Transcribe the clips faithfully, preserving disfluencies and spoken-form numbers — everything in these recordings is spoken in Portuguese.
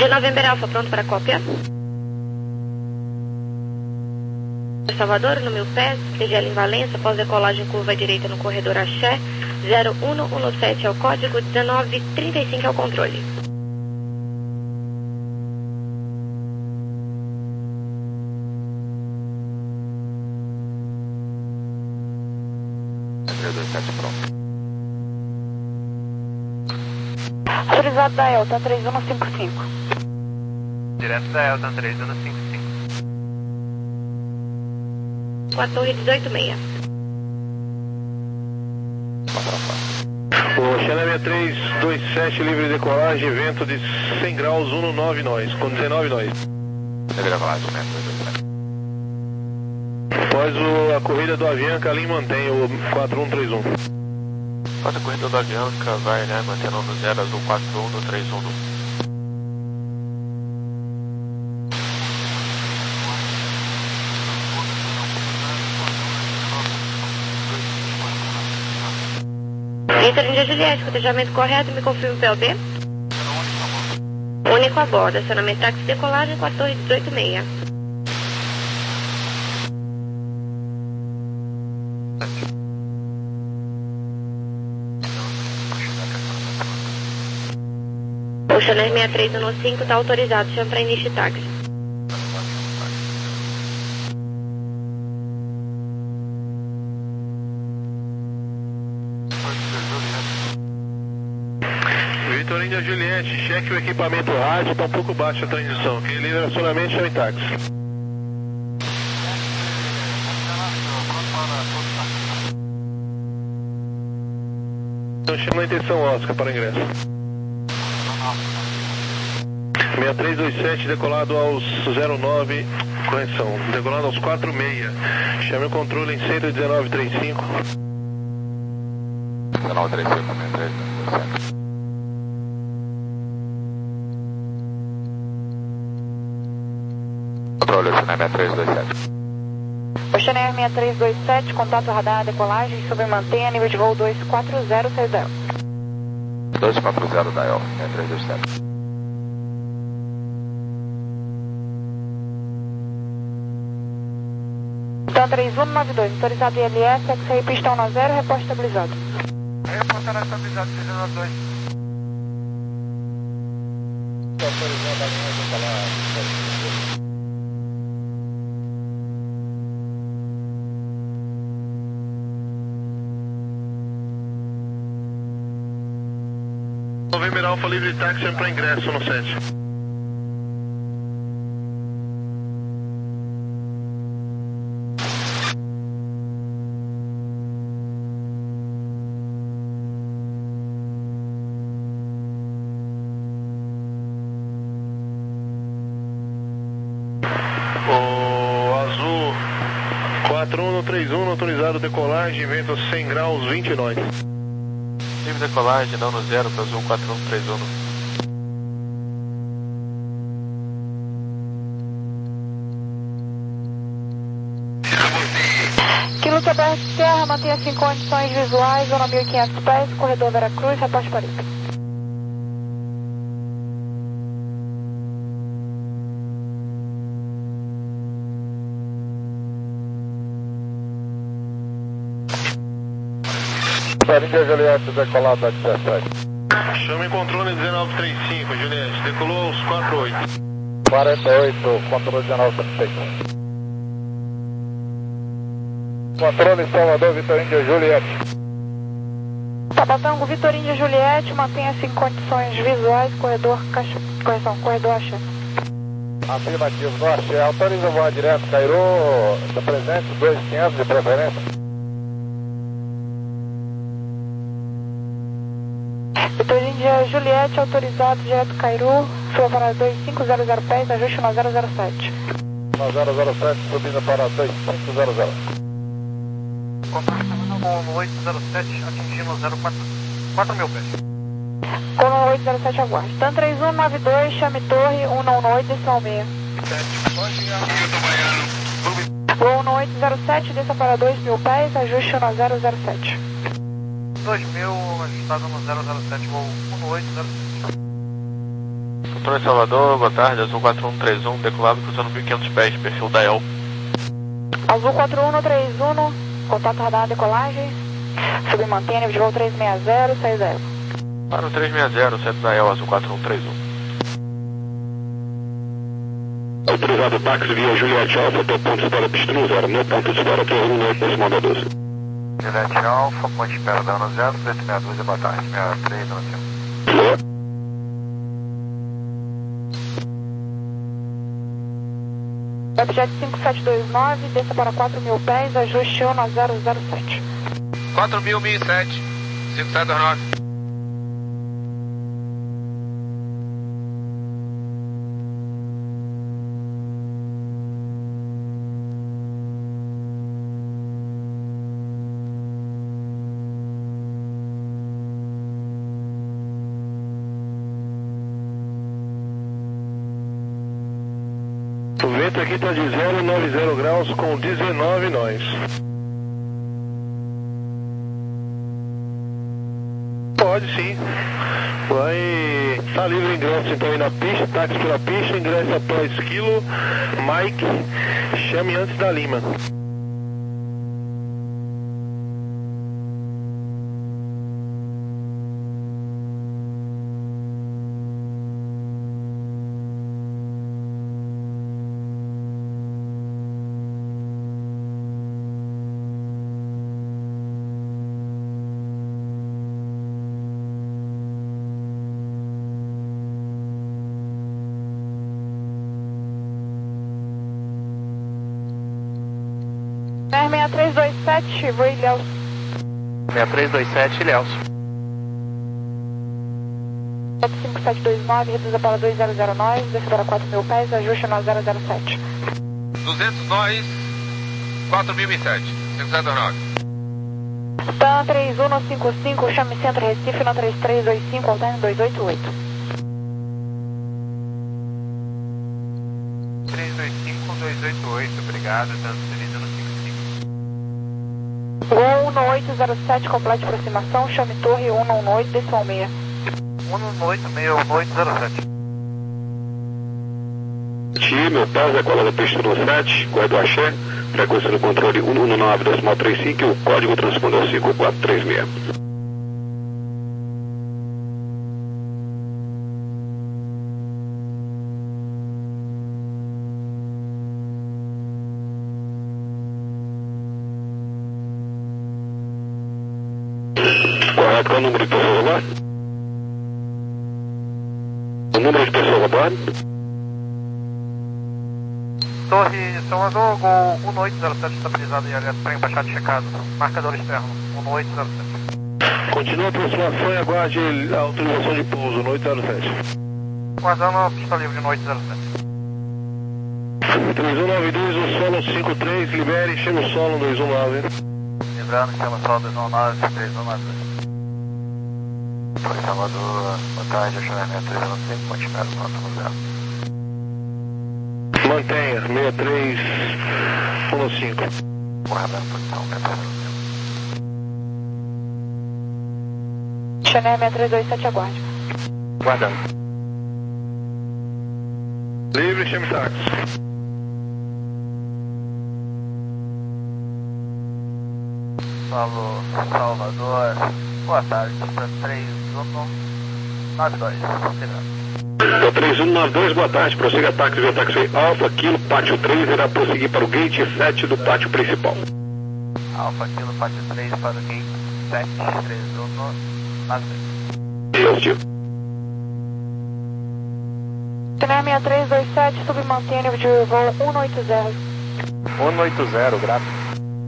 Índia November Alfa, pronto para cópia. Salvador, no mil pés, C G L em Valença, após decolagem curva direita no corredor Axé, zero um um sete é o código, dezenove trinta e cinco é o controle. três dois sete, pronto. Autorizado da Elton três um cinco cinco. Direto da Elton três um cinco cinco. Com a torre dezoito seis. O Channel seis três dois sete, livre de decolagem, vento de cem graus, um no nove nós, com dezenove nós. Livre de decolagem, né? três dois sete. Após o, a corrida do Avianca, ali mantém o quatro um três um. Após a corrida do Avianca, vai, né? Mantendo no zero azul quatro um no três um um. Vitor Índia Juliette, cotejamento correto, me confirma o P L B? Único a bordo, acionamento táxi decolagem com a torre dezoito seis. O Channel seis três um cinco está autorizado, chama para início de táxi. Vitor Índia Juliette, cheque o equipamento rádio, está um pouco baixa a transmissão, ok? Livre acionamento, chame táxi. Então chama a intenção Oscar para ingresso. seis três dois sete, decolado aos zero nove, correção, decolado aos quatro seis. Chame o controle em cento e dezenove trinta e cinco. dezenove trinta e cinco, seis três dois sete. Controle, Channel seis três dois sete. O Channel seis três dois sete, contato radar, decolagem, sobre mantenha, nível de voo dois quatro zero, seis zero. dois quatro zero da Elf, seis três dois sete. Então três um nove dois, autorizado I L S, X-Ray pistão na zero, reposto estabilizado. Reposto na estabilizado, três um nove dois. Autorizado a linha de falar. November Alfa, livre de táxi para ingresso no sete. O azul quatro um no três um, autorizado decolagem, vento cem graus, vinte nós. Livre de decolagem, não no zero, para azul quatro um três um. Quilo T B R Serra, mantenha-se em condições visuais, zona mil e quinhentos pés, corredor Veracruz, reposto Paripe. Índia Juliette, decolado a dezessete. Chame controle dezenove trinta e cinco, Juliette, decolou aos quatro oito. quarenta e oito, controle dezenove trinta e cinco. Controle Salvador, Vitor Índia Juliette. Tabatango, Vitor Índia Juliette, mantenha-se em condições visuais, corredor, caixa, correção, corredor Axé. Afirmativo, no Axé, autoriza o voo direto, Cairo, está presente, dois mil e quinhentos de preferência. Vitor Índia Juliette, autorizado, direto Cairu, sua para dois cinco zero zero pés, ajuste no zero zero sete. No zero zero sete, subindo para dois cinco zero zero. Controle no oito zero sete, atingindo zero quatro mil pés. Com o oito zero sete, aguarde. Tan três um nove dois, chame torre, um um oito, decisão seis. Voo no oito zero sete, desça para dois mil pés, ajuste no zero zero sete. dois mil, ajustado no zero zero sete, voo um oito zero sete. Controle Salvador, boa tarde, Azul quatro um três um, decolado cruzando mil e quinhentos pés, perfil da E L. Azul quatro um três um, contato radar decolagem, submantém nível de voo três seis zero, seis zero. Para o três seis zero, centro da E L, Azul quatro um três um. Autorizado táxi via Juliette Alfa até ponto de espera pista no zero, no ponto de espera três um oito, decimal da doze. Juliette Alfa, ponto de espera da ano zero, três seis dois, boa tarde, sessenta e três, ano zero. Objeto cinco sete dois nove, desça para quatro mil pés, ajuste um zero zero sete. quatro mil, mil e sete, cinco sete dois nove. O vento aqui está de zero nove zero graus com dezenove nós. Pode sim. Vai. Tá livre o ingresso então aí na pista, táxi pela pista, ingresso após quilo, Mike, chame antes da Lima. seis três dois sete, voo Ilhéus. seis três dois sete, Ilhéus. cinco sete dois nove, reduza para dois zero zero nove, desça para quatro mil pés, ajuste no zero zero sete. duzentos nós, quatro mil e sete, cinco sete dois nove. TAM três um cinco cinco, chame Centro Recife, no três três dois cinco, alterne dois oito oito. três dois cinco, dois oito oito, obrigado, tanto feliz ano cinco cinco. Gol um oito zero sete, complete aproximação, chame Torre um um oito, decimal seis. um oito seis um oito zero sete. Time, Paz, é cola da pista no sete, guarda o axé, frequência no controle um um nove, decimal trinta e cinco e o código transpondeu cinco quatro três seis. Correto, qual é o número de pessoas a bordo? O número de pessoas a bordo? Torre Salvador, Gol um oito zero sete, estabilizado e alerta para embaixada checado. Marcador externo, um oito zero sete. Continua a aproximação e aguarde a autorização de pouso no oito zero sete. Guardando a pista livre no oito zero sete. três um nove dois, o solo cinco três, libere, chama o solo dois um nove. Lembrando, chama solo dois um nove, três um nove dois. Torre Salvador, boa tarde, acionamento três um cinco, ponte espera, nota no zero. Mantenha, seis três um cinco. Guardando posição, seis três um cinco. Chanel seis três dois sete, aguarde. Guardando. Livre, chame táxi. Solo Salvador, boa tarde, três um nove dois, Então, três um nove dois, boa tarde, prossiga táxi via táxi Alfa, Kilo, pátio três, irá prosseguir para o gate sete do pátio principal. Alfa Kilo, pátio três para o gate sete, três um nove dois. Positivo. Chanel seis três dois sete, submantém nível de voo um oito zero. um oito zero, graças.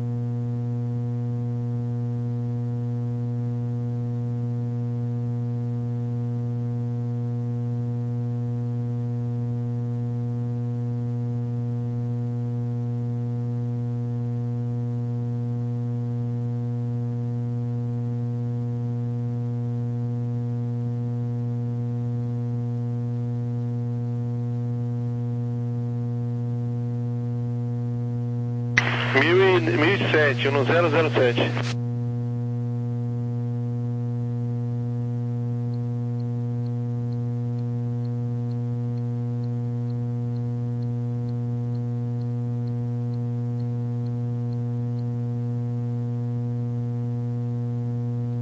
Mil e sete, no zero zero sete.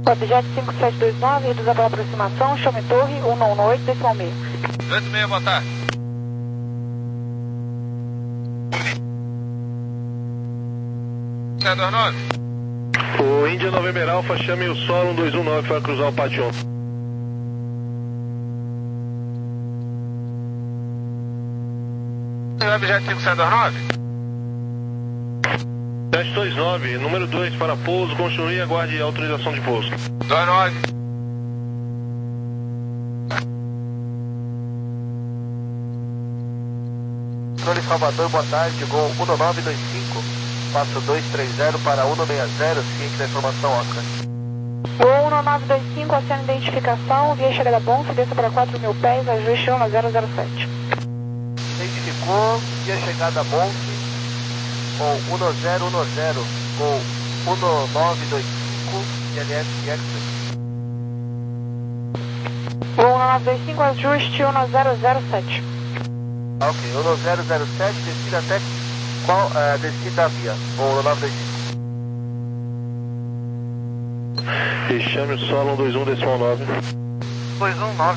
Objeto cinco sete dois nove, reduzir pela aproximação, chame torre, um um oito, decimal meio. dois meia, boa tarde. sete dois nove. O Índia November Alpha, chame o solo um dois um nove para cruzar o pátio. Objeto cinco sete dois nove. sete dois nove, número dois para pouso, construir e aguarde autorização de pouso. dois nove. Controle Salvador, boa tarde, Gol um nove dois cinco, passo dois três zero para um seis zero, ciente da informação, Oscar. Gol um nove dois cinco, acena identificação, via chegada bom, desça para quatro mil pés, ajuste um zero zero sete. Identificou, via chegada Bonfe, com um zero um zero, com um nove dois cinco, I L S Exit. Gol um nove dois cinco, ajuste um zero zero sete. Ok, um zero zero sete, descida até qual, uh, descida a via, ou um nove dois cinco. E chame o solo um dois um decimal nove. dois um nove.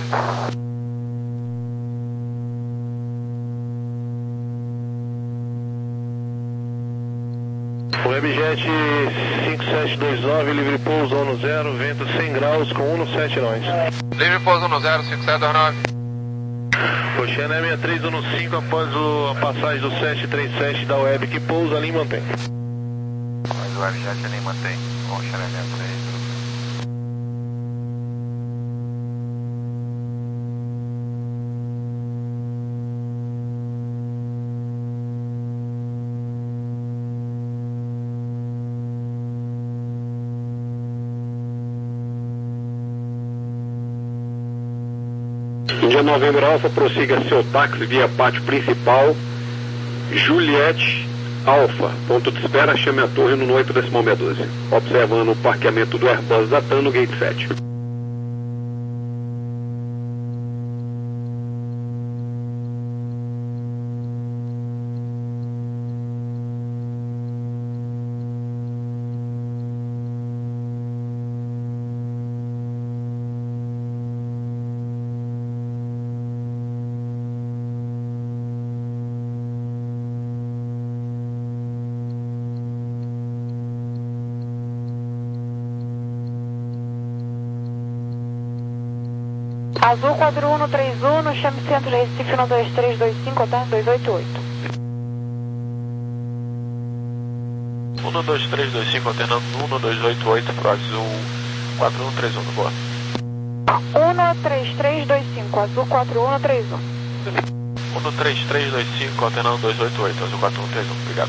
Webjet cinco sete dois nove, livre pouso ano zero, vento cem graus com um sete nós. Livre pouso um zero, cinco sete dois nove. Oceana sessenta e três um cinco após o, a passagem do sete três sete da Web que pousa ali e mantém. Mas o Webjet nem mantém. Oceana sessenta e três. Índia November Alpha, prossiga seu táxi via pátio principal, Juliette Alpha, ponto de espera, chame a torre no oito decimal meia doze, observando o parqueamento do Airbus da TAM no gate sete. Azul quatro um três um, chame centro de Recife no dois três dois cinco, tá? dois oito oito. um dois três dois cinco, alternando um dois oito oito para o Azul quatro um três um do bordo. um três três dois cinco, Azul quatro um três um. um três três dois cinco, alternando dois oito oito, Azul quatro um três um, obrigado.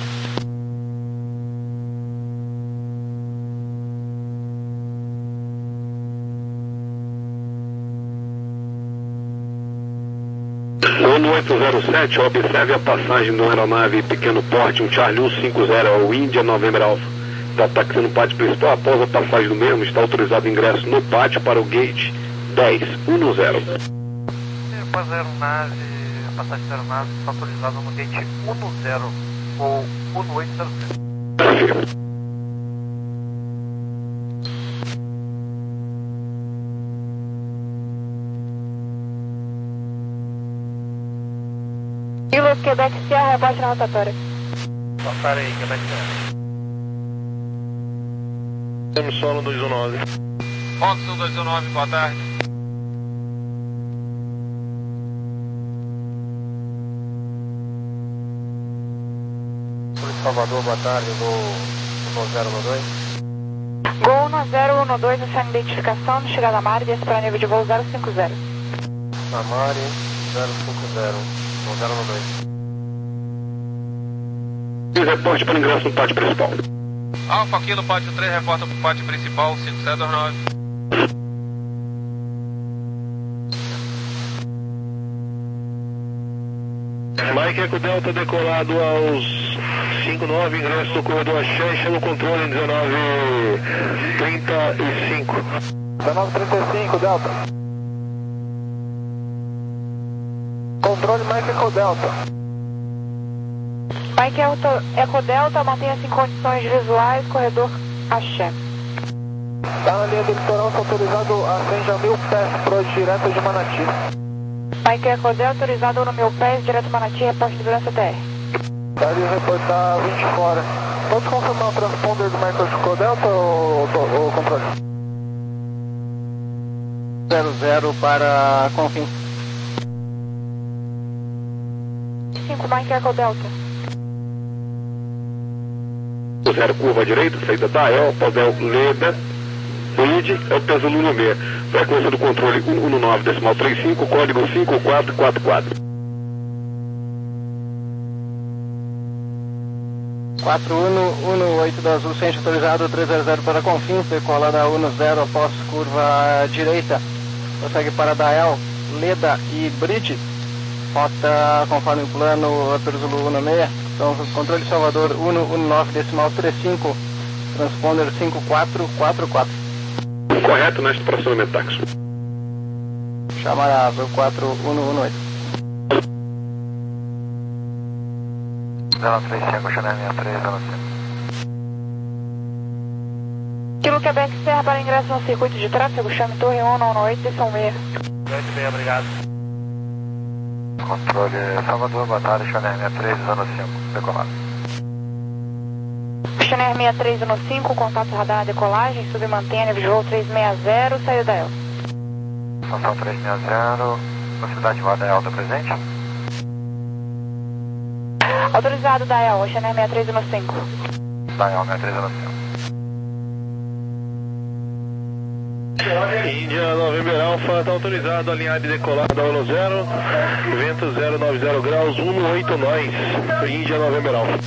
Ano oito zero sete, observe a passagem de uma aeronave pequeno porte, um Charlie cento e cinquenta ao Índia November Alpha. Está taxiando no pátio principal, após a passagem do mesmo, está autorizado ingresso no pátio para o gate dez um zero. Após a aeronave, a passagem da aeronave está autorizada no gate um zero ou um oito zero sete. Silas, Quebec Sierra, rebote na rotatória. Passarei, Quebec Sierra. Temos solo dois um nove. Ponto dois um nove, boa tarde. Polícia Salvador, boa tarde, Gol um zero um dois. Gol um zero um dois, acena identificação, chegada a Mari, desce para nível de voo zero cinco zero. Samari, zero cinco zero. um zero um dois. E reporte para ingresso no pátio principal. Alfa Kilo, pátio três, reporta para o pátio principal, cinco sete dois nove. Mike Eco Delta decolado aos cinco nove, ingresso do corredor Axé, no controle dezenove trinta e cinco. dezenove trinta e cinco, Delta. Controle Mike Eco Delta. Mike Eco Delta, mantenha-se em condições visuais, corredor Axé. Tá na linha do litoral, está autorizado, ascende a mil pés, pro direto de Manati. Mike Eco Delta, autorizado no mil pés, direto Manati, reporte de segurança T R. Tá ali, reportar vinte fora. Pode confirmar o transponder do Mike Eco Delta ou, ou, ou controle? zero zero para Confim. cinco Mike Eco Delta. zero curva à direita, saída da E L, Podel Leda, Bridge, é o peso Lula meia. Frequência do controle cento e dezenove, decimal trinta e cinco, código cinco quatro quatro quatro. quatro um um oito da Azul, centro autorizado, trezentos para Confins, decola da um zero após curva à direita, prossegue para Dael, Leda e Bridge, rota conforme o plano, Perzulu seis, então controle Salvador cento e dezenove, decimal trinta e cinco, transponder cinco quatro quatro quatro. Correto neste processamento táxi. Chamar a quatro um um oito. zero três cinco, Chanel sessenta e três, zero cinco. Kilo Quebec Serra para ingresso no circuito de tráfego, chame Torre um um oito, decisão seis. Muito bem, obrigado. Controle Salvador, boa tarde, Chanel sessenta e três, zero cinco, decolado. Chanel sessenta e três zero cinco, contato radar decolagem, submantém visual trezentos e sessenta, saída da E L. Estação trezentos e sessenta, velocidade de roda alta presente. Autorizado da E L, Chanel sessenta e três zero cinco. Da E L, sessenta e três zero cinco. Índia November Alpha, está autorizado, alinhar de decolada um zero, vento zero nove zero graus, um oito nós, Índia November Alpha.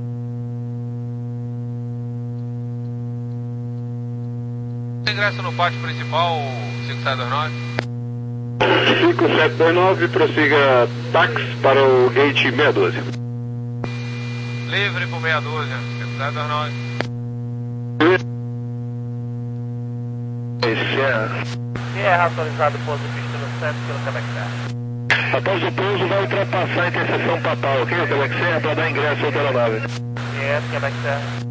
Ingresso no pátio principal, cinco sete dois nove. cinco sete dois nove, prossiga táxi para o gate seiscentos e doze. Livre por meia dúzia, cinco sete dois nove. Sierra autorizado, pouso pista no centro, pelo Quebec Serra. Após o pouso, vai ultrapassar a interseção papal, ok? O Quebec Serra para dar ingresso à outra aeronave. Sierra, Quebec Serra.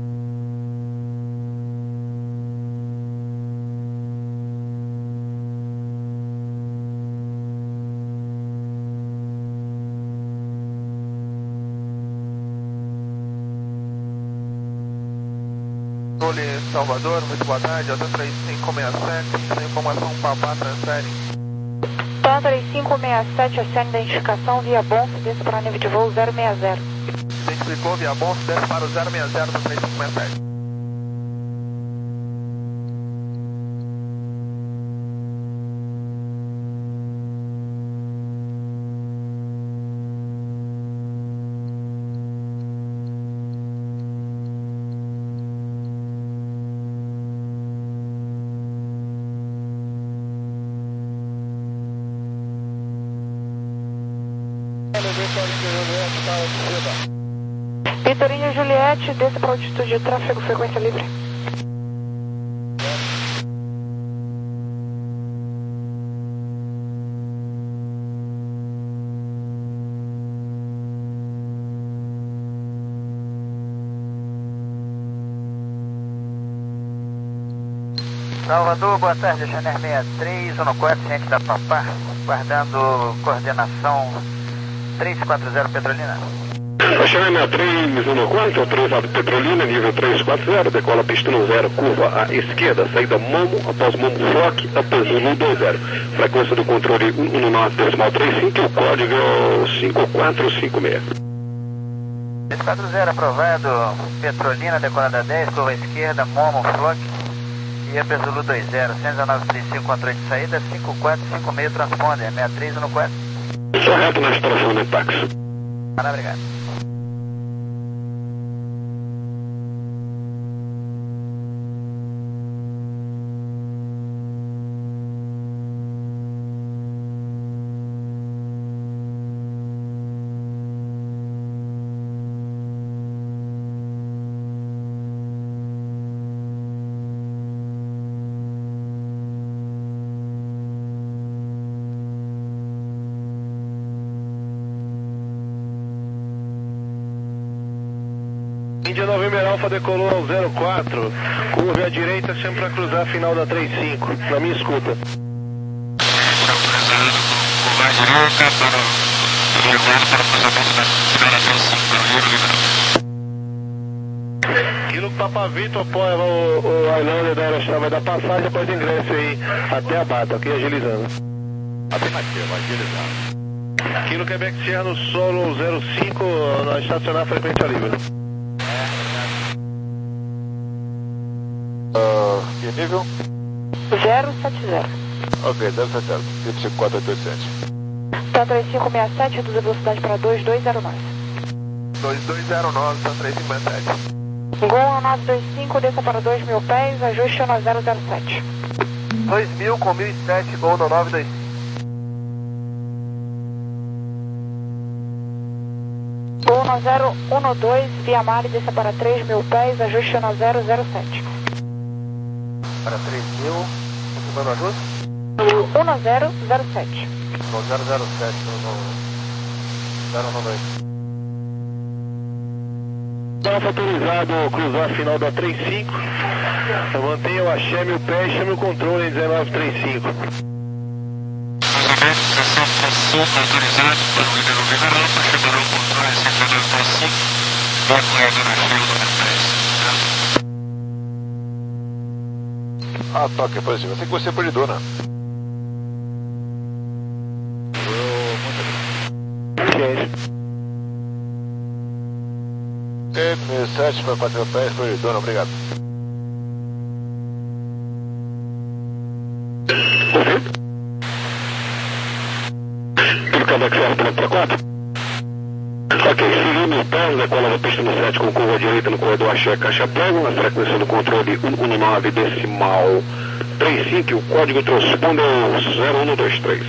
Controle Salvador, muito boa tarde, Alta três cinco seis sete, sem informação Papá, transfere. Tá três cinco seis sete, acende identificação via Bonf, desce para nível de voo zero seis zero. Identificou via Bonf, desce para o zero seis zero no três cinco seis sete. Vitorino Juliette, desce para altitude de tráfego, frequência livre. Salvador, boa tarde, Chanel sessenta e três, um quatro, ciente da Papá, guardando coordenação três quatro zero Petrolina. A Chanel sessenta e três, um quatro, autorizado Petrolina, nível três quatro zero, decola pista no zero, curva à esquerda, saída Momo, após Momo Flock, após Zulu dois zero. Frequência do controle cento e dezenove, decimal trinta e cinco, o código cinco quatro cinco seis. três quatro zero aprovado, Petrolina, decolada dez, curva à esquerda, Momo Flock. E a Zulu dois zero, cento e dezenove, trinta e cinco, controle de saída, cinco quatro cinco seis, transponder, sessenta e três um quatro. Correto na estação de táxi. Obrigado. Índia November Alfa decolou ao zero quatro, curva à direita sempre para cruzar a final da trinta e cinco, na minha escuta. Autorizado curva à direita para o regular para o cruzamento da final da trinta e cinco, barulheiro liberado. Quilo Papa Vitor, pô, o, o Highlander da Aerostar vai dar passagem depois do ingresso aí até a Bata, ok? Agilizando. Afirmativo, agilizando. Quilo Quebec Sierra no solo zero cinco, na estacionar frequência livre. Uh, que nível? zero sete zero. Ok, zero sete zero, tipo cinco quatro oito sete. Tá três cinco seis sete, reduz a velocidade para dois dois zero nove. dois dois zero nove, tá três cinco sete. Gol nove dois cinco, desça para dois mil pés, ajuste no zero zero sete. dois mil com mil e sete, gol no nove dois cinco. Gol no zero um dois, via Mari, desça para três mil pés, ajuste no zero zero sete. Para três mil, você vai no ajuste? um zero zero sete. No zero zero sete, no zero um dois. Alfa autorizado cruzar a final da trinta e cinco. Mantenha o axé mil pés, chame o controle em dezenove trinta e cinco. Cruzamento dezessete trinta e cinco, autorizado para o líder November Alfa, chamará o controle em dezenove trinta e cinco, via corredor cheio número três. Ah, toque, positivo. Assim que você perdeu, né? M sete para quatro mil pés, perdão, obrigado. Tudo Quebec Sierra pronto para quatro? Ok, seguindo mil pés, decola na pista no sete com curva à direita no corredor axé caixa plano, na frequência do controle cento e nove decimal trinta e cinco, o código transpondeu zero um dois três.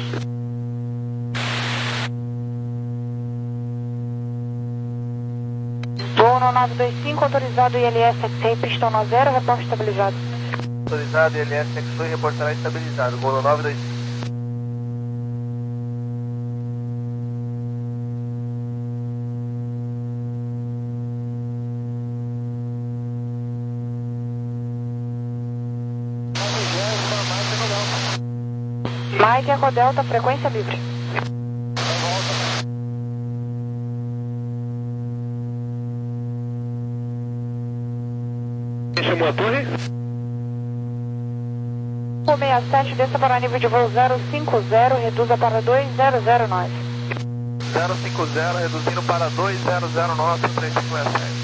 Gol no nove dois cinco, autorizado I L S X-Ray, pistão no zero, reporte estabilizado. Autorizado, I L S X-Ray, reportará estabilizado, gol no nove dois cinco. Mike Eco Delta, frequência livre. Quem chamou a torre? O sessenta e sete, desça para nível de voo zero cinco zero, reduza para dois zero zero nove. zero cinco zero, reduzindo para dois zero zero nove, três cinco sete.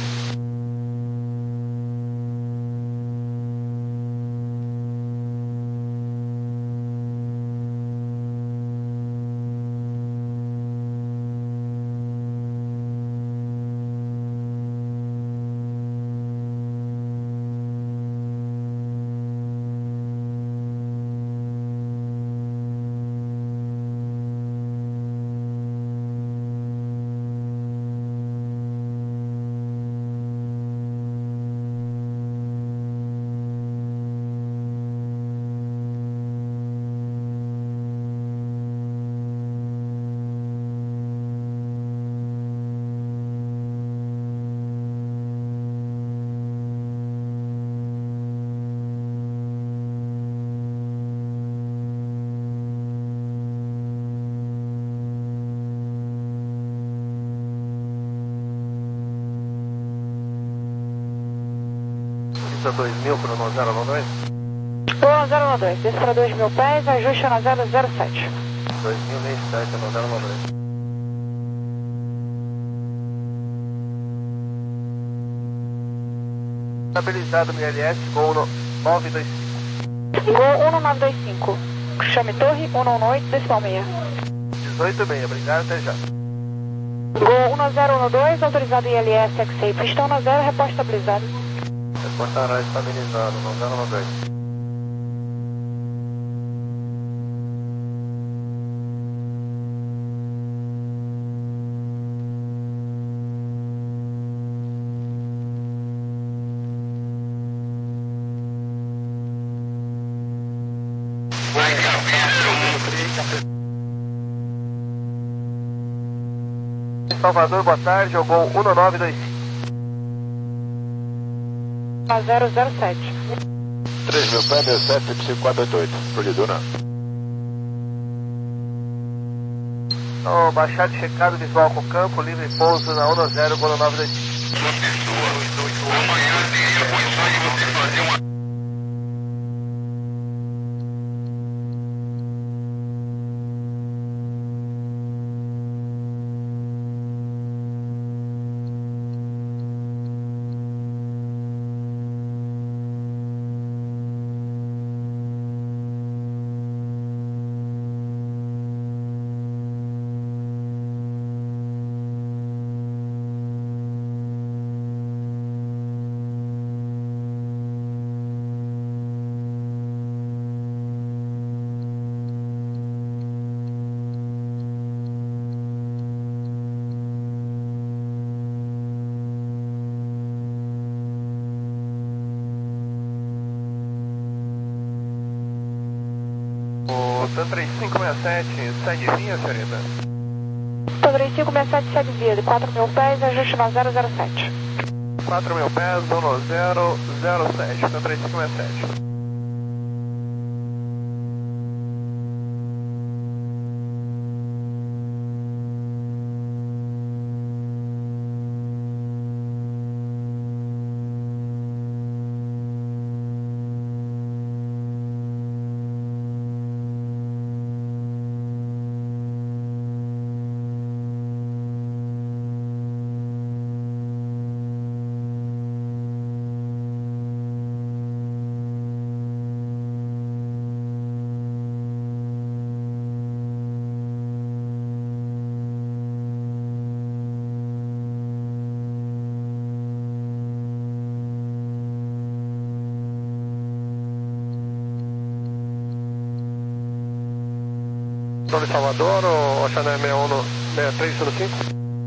dois mil para o zero um dois? Gol zero um dois, desça para dois mil pés, ajuste no zero zero sete. dois mil e sete no zero um dois. Estabilizado no I L S, gol no nove dois cinco. Gol um nove dois cinco. Chame torre um um oito, decimal seis. dezoito e meio, obrigado, até já. Gol um zero um dois, autorizado I L S X-Ray, pistão no zero, reporte estabilizado. Reportará estabilizado no zero um dois. Salvador, boa tarde, ao gol um nove dois cinco. A zero zero sete. três mil pés, mil sete, cinco cinco quatro oito oito. Proledona. Oh, baixado checado, visual com campo, livre pouso na um zero, gol nove dois. Uma pessoa, amanhã teria condições de você fazer uma... três cinco seis sete, sai de vinha, senhorita. três cinco seis sete, sai de via, de quatro mil pés, ajuste na zero zero sete. quatro mil pés, um zero zero sete, três cinco seis sete. Estou em Salvador, ou Oceané seis um, seis três um cinco?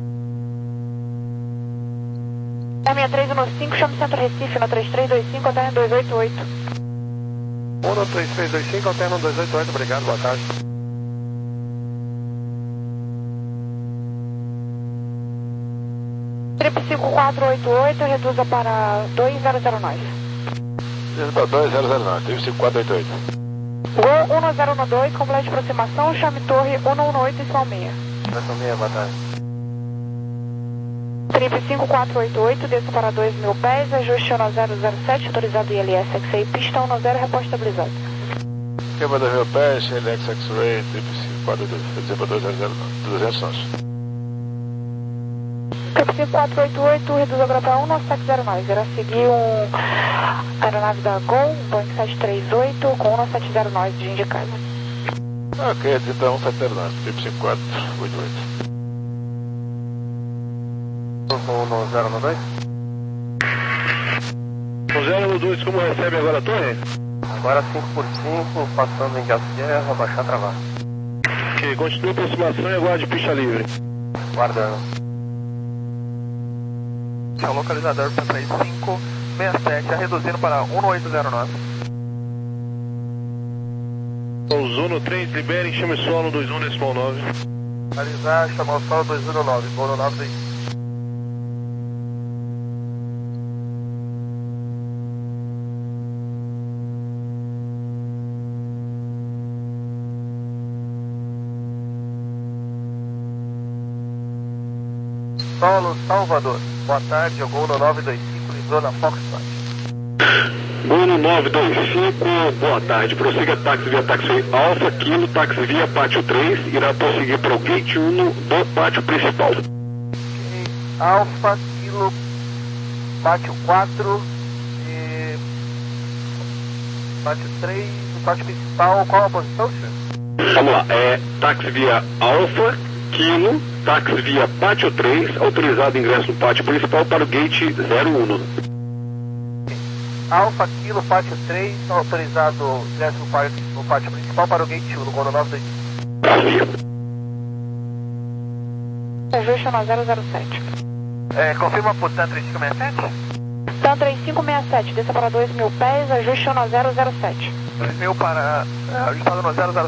É seis três um cinco, chama o Centro Recife, no três três dois cinco, alterna dois oito oito. um três três dois cinco, alterna dois oito oito, obrigado, boa tarde. Trip cinco quatro oito oito, reduza para dois zero zero nove. Reduza para dois zero zero nove, trip cinco quatro oito oito. Gol um zero um dois, complete de aproximação, chame torre um um oito e Salmeia. Salmeia, boa tarde. Trip cinco quatro oito oito, desça para dois mil pés, ajuste um zero zero sete, autorizado I L S X-Ray, pista um zero, reposta estabilizado. Quebra dois mil pés, L X X-Ray, trip cinco quatro oito oito, reduza para dois zero zero nove, duzentos nós. Trip cinco quatro oito oito, reduza agora para um sete zero nove, irá seguir um aeronave da Gol, Boeing sete três oito, com um sete zero nove de indicado. Ok, então um sete zero nove, trip cinco quatro oito oito. um zero um dois? um zero um dois, como recebe agora a torre? Agora cinco por cinco, passando em gás de guerra, baixar travar. Ok, continua a aproximação e aguarde pista livre. Guardando. É o localizador para três cinco seis sete, reduzindo para um oito zero nove. Zona três, liberem, chame solo dois um decimal nove. Analisar, chamar o solo dois um nove, gol nove dois. Solo Salvador, boa tarde, jogou no nove dois cinco, livrou na Foxtrot. Gol nove dois cinco, boa tarde, prossiga táxi via táxi Alfa, Kilo, táxi via pátio três, irá prosseguir para o gate um do pátio principal. Okay. Alfa, Kilo, pátio quatro, e... pátio três, o pátio principal, qual a posição, senhor? Vamos lá, é táxi via Alfa, Kilo, táxi via pátio três, autorizado ingresso no pátio principal para o gate zero um. Alfa, Kilo, pátio três, autorizado ingresso no pátio, no pátio principal para o gate um, no gol nove dois. Ajuste na zero zero sete. É, confirma por TAN três cinco seis sete? TAN três cinco seis sete, desça para dois mil pés, ajuste na zero zero sete. dois mil para... ajustado no zero zero